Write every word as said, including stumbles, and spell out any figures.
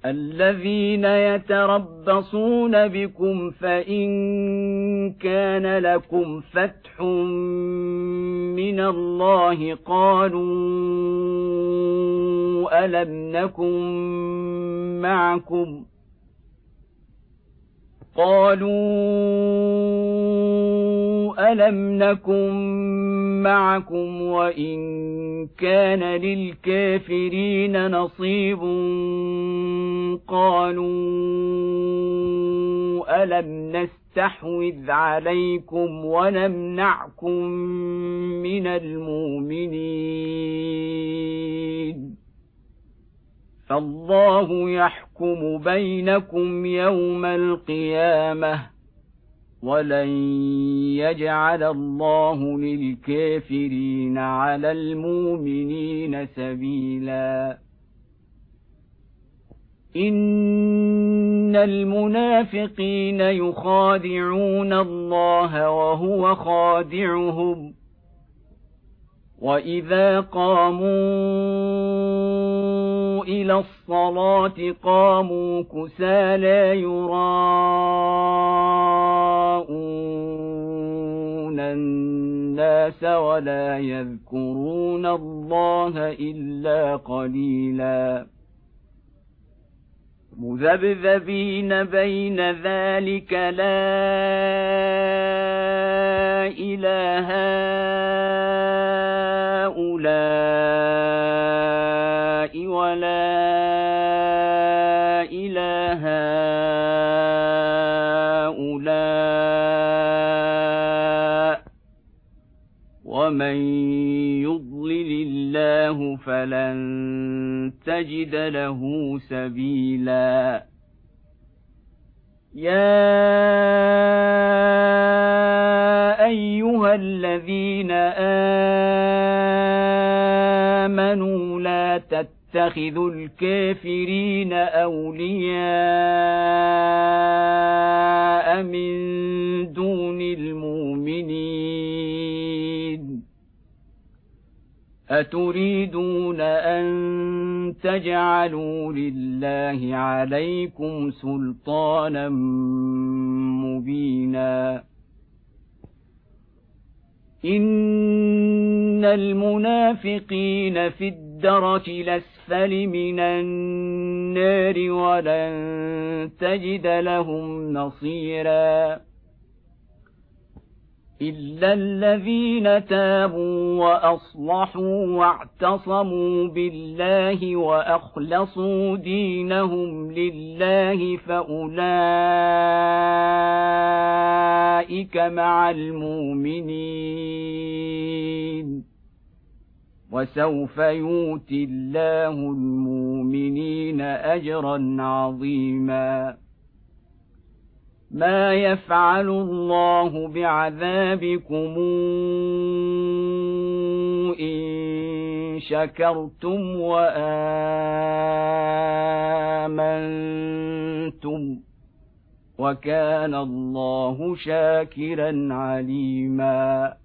الذين يتربصون بكم فإن كان لكم فتح من الله قالوا ألم نكن معكم قالوا ألم نكن معكم وإن كان للكافرين نصيب قالوا ألم نستحوذ عليكم ونمنعكم من المؤمنين فالله يحكم بينكم يوم القيامة ولن يجعل الله للكافرين على المؤمنين سبيلا إن المنافقين يخادعون الله وهو خادعهم وإذا قاموا إلى الصلاة قاموا كسالى يراءون الناس ولا يذكرون الله إلا قليلا مذبذبين بين ذلك لا إله هؤلاء ولا إله هؤلاء ومن يضلل الله فلن تجد له سبيلا يا أيها الذين آمنوا لا تتخذوا الكافرين أولياء من دون المؤمنين أتريدون أن تجعلوا لله عليكم سلطانا مبينا إن المنافقين في الدرك الأسفل من النار ولن تجد لهم نصيرا إلا الذين تابوا وأصلحوا واعتصموا بالله وأخلصوا دينهم لله فأولئك مع المؤمنين وسوف يؤتي الله المؤمنين أجرا عظيما ما يفعل الله بعذابكم إن شكرتم وآمنتم وكان الله شاكرا عليما